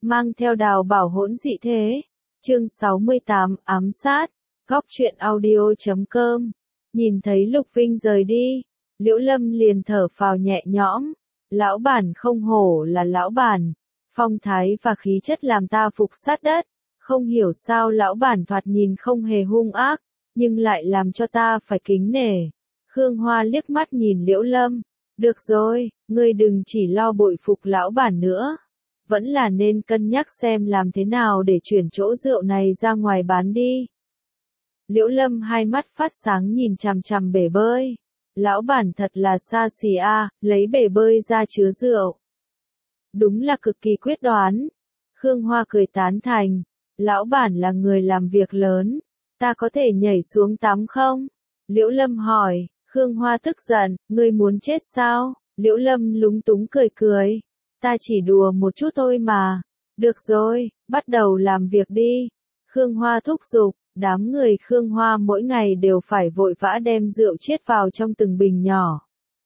mang theo đào bảo hỗn dị thế. Chương 68, ám sát. Góc truyện audio.com. Nhìn thấy Lục Vinh rời đi, Liễu Lâm liền thở phào nhẹ nhõm. Lão bản không hổ là lão bản, phong thái và khí chất làm ta phục sát đất. Không hiểu sao lão bản thoạt nhìn không hề hung ác, nhưng lại làm cho ta phải kính nể. Khương Hoa liếc mắt nhìn Liễu Lâm. Được rồi, ngươi đừng chỉ lo bội phục lão bản nữa. Vẫn là nên cân nhắc xem làm thế nào để chuyển chỗ rượu này ra ngoài bán đi. Liễu Lâm hai mắt phát sáng nhìn chằm chằm bể bơi. Lão bản thật là xa xỉ a, lấy bể bơi ra chứa rượu. Đúng là cực kỳ quyết đoán. Khương Hoa cười tán thành. Lão bản là người làm việc lớn. Ta có thể nhảy xuống tắm không? Liễu Lâm hỏi. Khương Hoa tức giận. Ngươi muốn chết sao? Liễu Lâm lúng túng cười cười. Ta chỉ đùa một chút thôi mà. Được rồi, bắt đầu làm việc đi. Khương Hoa thúc giục. Đám người Khương Hoa mỗi ngày đều phải vội vã đem rượu chiết vào trong từng bình nhỏ.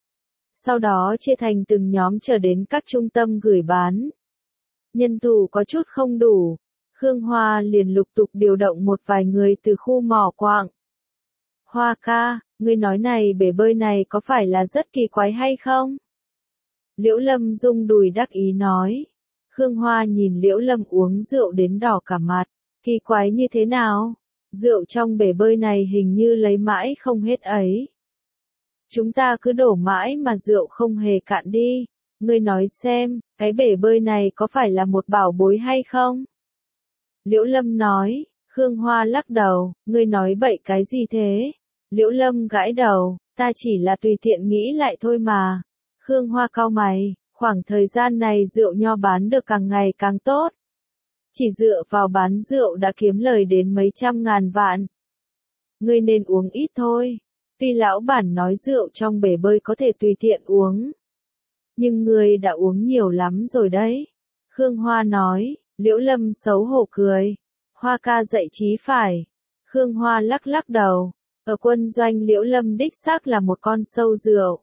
Sau đó chia thành từng nhóm trở đến các trung tâm gửi bán. Nhân thủ có chút không đủ. Khương Hoa liền lục tục điều động một vài người từ khu mỏ quạng. Hoa ca, ngươi nói này bể bơi này có phải là rất kỳ quái hay không? Liễu Lâm rung đùi đắc ý nói. Khương Hoa nhìn Liễu Lâm uống rượu đến đỏ cả mặt. Kỳ quái như thế nào? Rượu trong bể bơi này hình như lấy mãi không hết ấy. Chúng ta cứ đổ mãi mà rượu không hề cạn đi. Ngươi nói xem, cái bể bơi này có phải là một bảo bối hay không? Liễu Lâm nói. Khương Hoa lắc đầu. Ngươi nói bậy cái gì thế? Liễu Lâm gãi đầu. Ta chỉ là tùy tiện nghĩ lại thôi mà. Khương Hoa cau mày. Khoảng thời gian này rượu nho bán được càng ngày càng tốt. Chỉ dựa vào bán rượu đã kiếm lời đến mấy trăm ngàn vạn. Ngươi nên uống ít thôi. Tuy lão bản nói rượu trong bể bơi có thể tùy tiện uống. Nhưng ngươi đã uống nhiều lắm rồi đấy. Khương Hoa nói. Liễu Lâm xấu hổ cười. Hoa ca dạy trí phải. Khương Hoa lắc lắc đầu. Ở quân doanh Liễu Lâm đích xác là một con sâu rượu.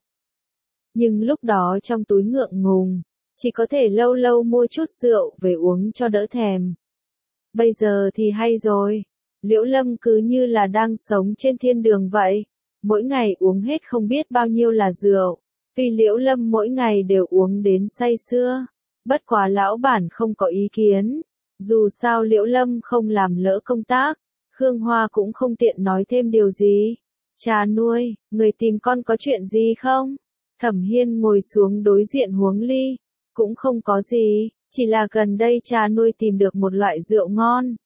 Nhưng lúc đó trong túi ngượng ngùng. Chỉ có thể lâu lâu mua chút rượu về uống cho đỡ thèm. Bây giờ thì hay rồi. Liễu Lâm cứ như là đang sống trên thiên đường vậy. Mỗi ngày uống hết không biết bao nhiêu là rượu. Vì Liễu Lâm mỗi ngày đều uống đến say sưa. Bất quá lão bản không có ý kiến. Dù sao Liễu Lâm không làm lỡ công tác. Khương Hoa cũng không tiện nói thêm điều gì. Cha nuôi, người tìm con có chuyện gì không? Thẩm Hiên ngồi xuống đối diện Huống Ly. Cũng không có gì, chỉ là gần đây cha nuôi tìm được một loại rượu ngon.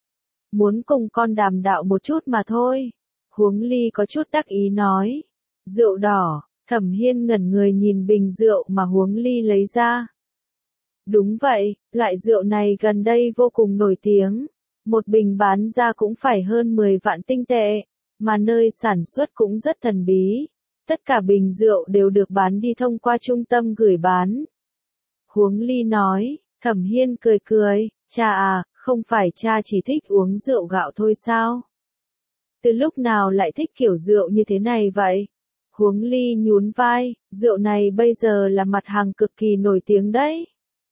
Muốn cùng con đàm đạo một chút mà thôi. Huống Ly có chút đắc ý nói. Rượu đỏ, Thẩm Hiên ngẩn người nhìn bình rượu mà Huống Ly lấy ra. Đúng vậy, loại rượu này gần đây vô cùng nổi tiếng. Một bình bán ra cũng phải hơn 10 vạn tinh tệ, mà nơi sản xuất cũng rất thần bí. Tất cả bình rượu đều được bán đi thông qua trung tâm gửi bán. Huống Ly nói. Thẩm Hiên cười cười. Cha à, không phải cha chỉ thích uống rượu gạo thôi sao? Từ lúc nào lại thích kiểu rượu như thế này vậy? Huống Ly nhún vai. Rượu này bây giờ là mặt hàng cực kỳ nổi tiếng đấy.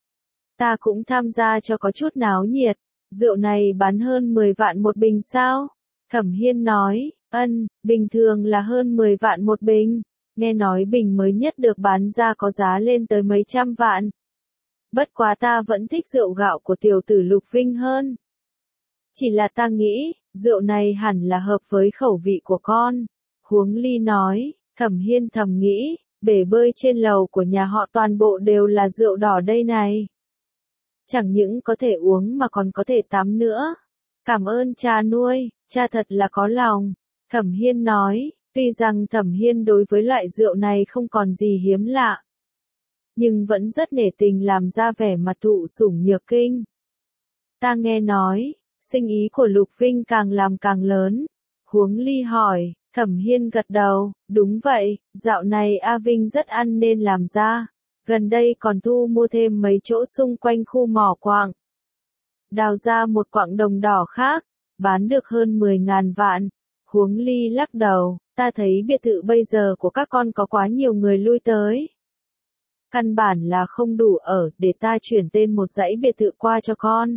Ta cũng tham gia cho có chút náo nhiệt. Rượu này bán hơn 10 vạn một bình sao? Thẩm Hiên nói. Bình thường là hơn 10 vạn một bình. Nghe nói bình mới nhất được bán ra có giá lên tới mấy trăm vạn. Bất quá ta vẫn thích rượu gạo của tiểu tử Lục Vinh hơn. Chỉ là ta nghĩ, rượu này hẳn là hợp với khẩu vị của con. Huống Ly nói. Thẩm Hiên thầm nghĩ, bể bơi trên lầu của nhà họ toàn bộ đều là rượu đỏ đây này. Chẳng những có thể uống mà còn có thể tắm nữa. Cảm ơn cha nuôi, cha thật là có lòng. Thẩm Hiên nói. Tuy rằng Thẩm Hiên đối với loại rượu này không còn gì hiếm lạ, nhưng vẫn rất nể tình làm ra vẻ mặt thụ sủng nhược kinh. Ta nghe nói, sinh ý của Lục Vinh càng làm càng lớn. Huống Ly hỏi. Thẩm Hiên gật đầu. Đúng vậy, dạo này A Vinh rất ăn nên làm ra. Gần đây còn thu mua thêm mấy chỗ xung quanh khu mỏ quạng. Đào ra một quạng đồng đỏ khác, bán được hơn 10.000 vạn. Huống Ly lắc đầu. Ta thấy biệt thự bây giờ của các con có quá nhiều người lui tới. Căn bản là không đủ ở, để ta chuyển tên một dãy biệt thự qua cho con.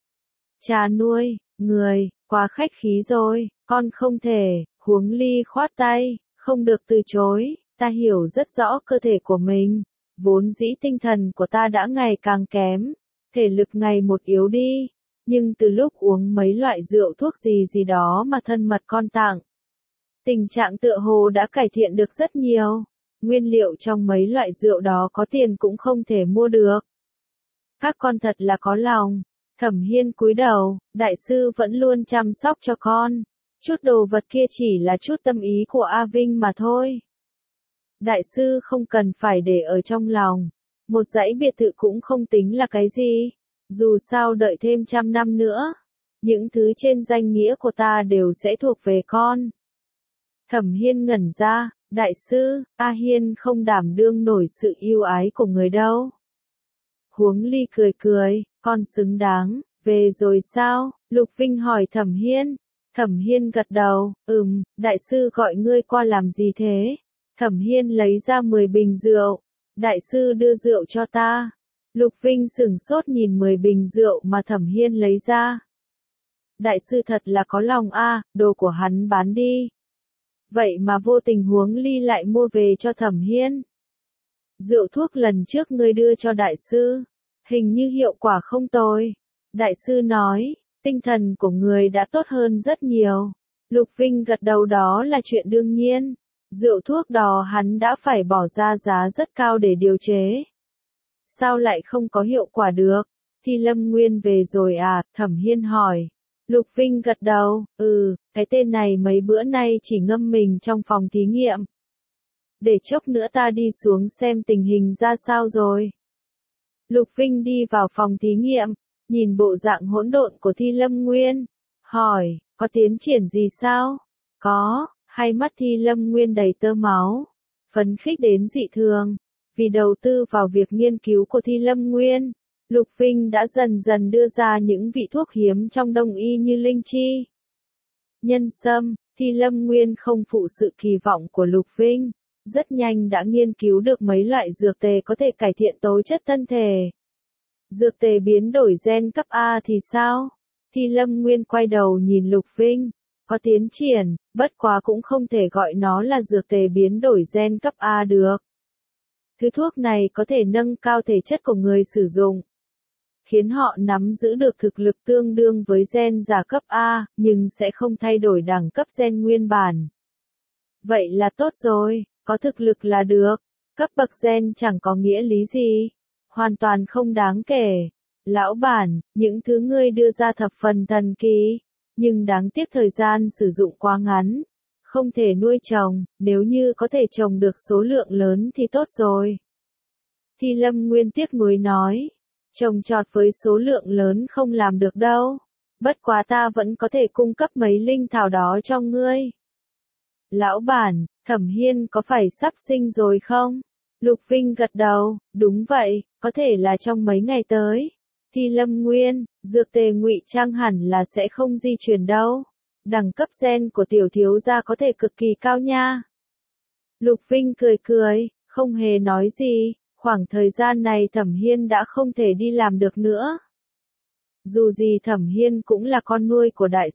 Cha nuôi, người, quá khách khí rồi, con không thể, Huống Ly khoát tay, không được từ chối, ta hiểu rất rõ cơ thể của mình, vốn dĩ tinh thần của ta đã ngày càng kém, thể lực ngày một yếu đi, nhưng từ lúc uống mấy loại rượu thuốc gì đó mà thân mật con tặng, tình trạng tựa hồ đã cải thiện được rất nhiều, nguyên liệu trong mấy loại rượu đó có tiền cũng không thể mua được. Các con thật là có lòng. Thẩm Hiên cúi đầu, đại sư vẫn luôn chăm sóc cho con. Chút đồ vật kia chỉ là chút tâm ý của A Vinh mà thôi. Đại sư không cần phải để ở trong lòng. Một dãy biệt thự cũng không tính là cái gì. Dù sao đợi thêm 100 năm nữa. Những thứ trên danh nghĩa của ta đều sẽ thuộc về con. Thẩm Hiên ngẩn ra, đại sư, A Hiên không đảm đương nổi sự yêu ái của người đâu. Huống Ly cười cười, con xứng đáng, về rồi sao? Lục Vinh hỏi Thẩm Hiên. Thẩm Hiên gật đầu, đại sư gọi ngươi qua làm gì thế? Thẩm Hiên lấy ra 10 bình rượu. Đại sư đưa rượu cho ta. Lục Vinh sửng sốt nhìn 10 bình rượu mà Thẩm Hiên lấy ra. Đại sư thật là có lòng a, đồ của hắn bán đi. Vậy mà vô tình Huống Ly lại mua về cho Thẩm Hiên. Rượu thuốc lần trước ngươi đưa cho đại sư, hình như hiệu quả không tồi. Đại sư nói, tinh thần của người đã tốt hơn rất nhiều. Lục Vinh gật đầu, đó là chuyện đương nhiên. Rượu thuốc đó hắn đã phải bỏ ra giá rất cao để điều chế. Sao lại không có hiệu quả được? Thi Lâm Nguyên về rồi à? Thẩm Hiên hỏi. Lục Vinh gật đầu, cái tên này mấy bữa nay chỉ ngâm mình trong phòng thí nghiệm. Để chốc nữa ta đi xuống xem tình hình ra sao rồi. Lục Vinh đi vào phòng thí nghiệm, nhìn bộ dạng hỗn độn của Thi Lâm Nguyên, hỏi, có tiến triển gì sao? Có, hai mắt Thi Lâm Nguyên đầy tơ máu, phấn khích đến dị thường. Vì đầu tư vào việc nghiên cứu của Thi Lâm Nguyên, Lục Vinh đã dần dần đưa ra những vị thuốc hiếm trong đông y như linh chi, nhân sâm. Thi Lâm Nguyên không phụ sự kỳ vọng của Lục Vinh, rất nhanh đã nghiên cứu được mấy loại dược tề có thể cải thiện tố chất thân thể. Dược tề biến đổi gen cấp A thì sao? Thi Lâm Nguyên quay đầu nhìn Lục Vinh, có tiến triển, bất quá cũng không thể gọi nó là dược tề biến đổi gen cấp A được. Thứ thuốc này có thể nâng cao thể chất của người sử dụng, khiến họ nắm giữ được thực lực tương đương với gen giả cấp A, nhưng sẽ không thay đổi đẳng cấp gen nguyên bản. Vậy là tốt rồi, có thực lực là được, cấp bậc gen chẳng có nghĩa lý gì, hoàn toàn không đáng kể. Lão bản, những thứ ngươi đưa ra thập phần thần kỳ, nhưng đáng tiếc thời gian sử dụng quá ngắn, không thể nuôi trồng, nếu như có thể trồng được số lượng lớn thì tốt rồi. Thi Lâm Nguyên tiếc nuối nói, trồng trọt với số lượng lớn không làm được đâu, bất quá ta vẫn có thể cung cấp mấy linh thảo đó cho ngươi. Lão bản, Thẩm Hiên có phải sắp sinh rồi không? Lục Vinh gật đầu, đúng vậy, có thể là trong mấy ngày tới. Thi Lâm Nguyên, dược tề ngụy trang hẳn là sẽ không di chuyển đâu. Đẳng cấp gen của tiểu thiếu gia có thể cực kỳ cao nha. Lục Vinh cười cười, không hề nói gì, khoảng thời gian này Thẩm Hiên đã không thể đi làm được nữa. Dù gì Thẩm Hiên cũng là con nuôi của đại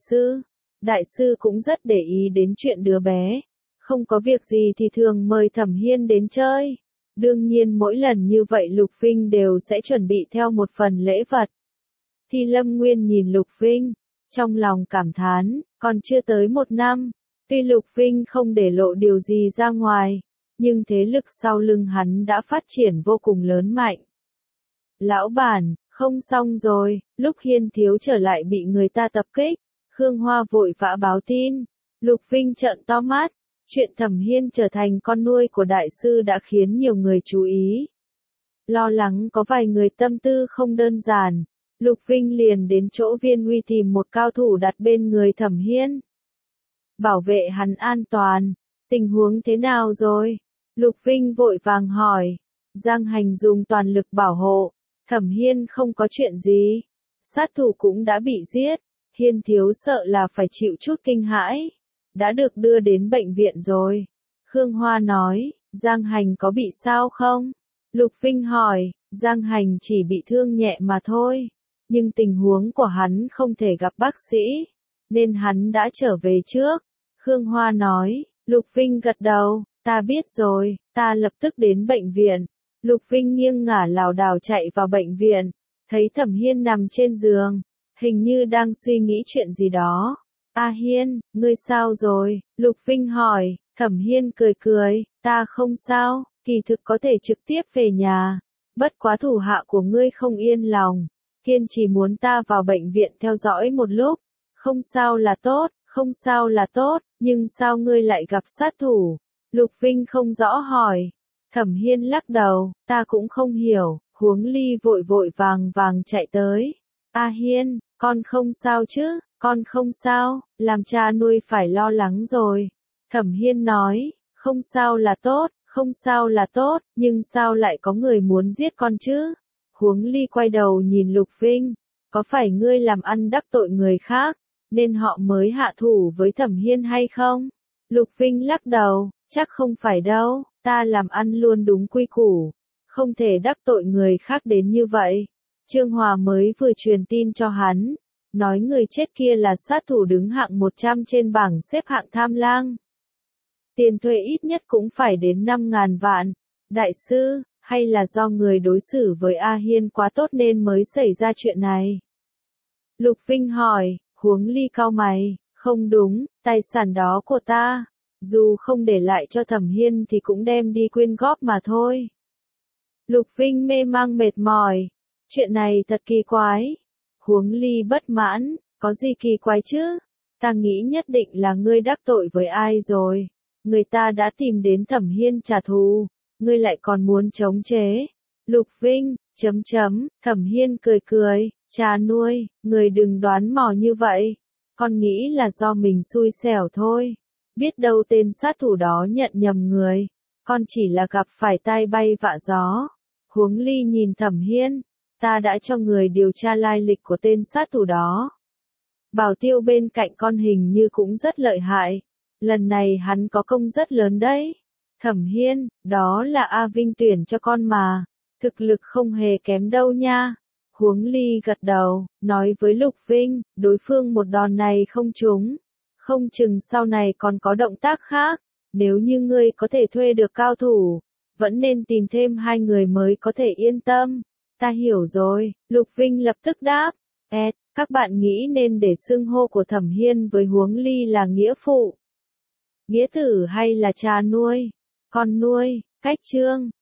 sư cũng rất để ý đến chuyện đứa bé. Không có việc gì thì thường mời Thẩm Hiên đến chơi. Đương nhiên mỗi lần như vậy Lục Vinh đều sẽ chuẩn bị theo một phần lễ vật. Thi Lâm Nguyên nhìn Lục Vinh, trong lòng cảm thán, còn chưa tới 1 năm, tuy Lục Vinh không để lộ điều gì ra ngoài, nhưng thế lực sau lưng hắn đã phát triển vô cùng lớn mạnh. Lão bản, không xong rồi, lúc Hiên thiếu trở lại bị người ta tập kích, Khương Hoa vội vã báo tin. Lục Vinh trợn to mắt, chuyện Thẩm Hiên trở thành con nuôi của đại sư đã khiến nhiều người chú ý. Lo lắng có vài người tâm tư không đơn giản, Lục Vinh liền đến chỗ Viên Uy tìm một cao thủ đặt bên người Thẩm Hiên. Bảo vệ hắn an toàn, tình huống thế nào rồi? Lục Vinh vội vàng hỏi. Giang Hành dùng toàn lực bảo hộ, Thẩm Hiên không có chuyện gì. Sát thủ cũng đã bị giết, Hiên thiếu sợ là phải chịu chút kinh hãi. Đã được đưa đến bệnh viện rồi. Khương Hoa nói, Giang Hành có bị sao không? Lục Vinh hỏi, Giang Hành chỉ bị thương nhẹ mà thôi, nhưng tình huống của hắn không thể gặp bác sĩ, nên hắn đã trở về trước. Khương Hoa nói, Lục Vinh gật đầu, ta biết rồi, ta lập tức đến bệnh viện. Lục Vinh nghiêng ngả lảo đảo chạy vào bệnh viện, thấy Thẩm Hiên nằm trên giường, hình như đang suy nghĩ chuyện gì đó. A Hiên, ngươi sao rồi? Lục Vinh hỏi. Thẩm Hiên cười cười, ta không sao, kỳ thực có thể trực tiếp về nhà. Bất quá thủ hạ của ngươi không yên lòng, kiên trì muốn ta vào bệnh viện theo dõi một lúc. Không sao là tốt, không sao là tốt, nhưng sao ngươi lại gặp sát thủ? Lục Vinh không rõ hỏi. Thẩm Hiên lắc đầu, ta cũng không hiểu. Huống Ly vội vội vàng vàng chạy tới. A Hiên, con không sao chứ? Con không sao, làm cha nuôi phải lo lắng rồi. Thẩm Hiên nói, không sao là tốt, không sao là tốt, nhưng sao lại có người muốn giết con chứ? Huống Ly quay đầu nhìn Lục Vinh, có phải ngươi làm ăn đắc tội người khác, nên họ mới hạ thủ với Thẩm Hiên hay không? Lục Vinh lắc đầu, chắc không phải đâu, ta làm ăn luôn đúng quy củ, không thể đắc tội người khác đến như vậy. Trương Hòa mới vừa truyền tin cho hắn, nói người chết kia là sát thủ đứng hạng 100 trên bảng xếp hạng tham lang. Tiền thuê ít nhất cũng phải đến 5.000 vạn. Đại sư, hay là do người đối xử với A Hiên quá tốt nên mới xảy ra chuyện này? Lục Vinh hỏi. Huống Ly cau mày, không đúng, tài sản đó của ta, dù không để lại cho Thẩm Hiên thì cũng đem đi quyên góp mà thôi. Lục Vinh mê mang mệt mỏi, chuyện này thật kỳ quái. Huống Ly bất mãn, có gì kỳ quái chứ? Ta nghĩ nhất định là ngươi đắc tội với ai rồi. Người ta đã tìm đến Thẩm Hiên trả thù, ngươi lại còn muốn chống chế. Lục Vinh, Thẩm Hiên cười cười, cha nuôi, người đừng đoán mò như vậy. Con nghĩ là do mình xui xẻo thôi. Biết đâu tên sát thủ đó nhận nhầm người. Con chỉ là gặp phải tai bay vạ gió. Huống Ly nhìn Thẩm Hiên, ta đã cho người điều tra lai lịch của tên sát thủ đó. Bảo tiêu bên cạnh con hình như cũng rất lợi hại. Lần này hắn có công rất lớn đấy. Thẩm Hiên, đó là A Vinh tuyển cho con mà. Thực lực không hề kém đâu nha. Huống Ly gật đầu, nói với Lục Vinh, đối phương một đòn này không trúng. Không chừng sau này còn có động tác khác. Nếu như ngươi có thể thuê được cao thủ, vẫn nên tìm thêm 2 người mới có thể yên tâm. Ta hiểu rồi, Lục Vinh lập tức đáp. Các bạn nghĩ nên để xưng hô của Thẩm Hiên với Huống Ly là nghĩa phụ, nghĩa tử hay là cha nuôi, con nuôi, cách chương.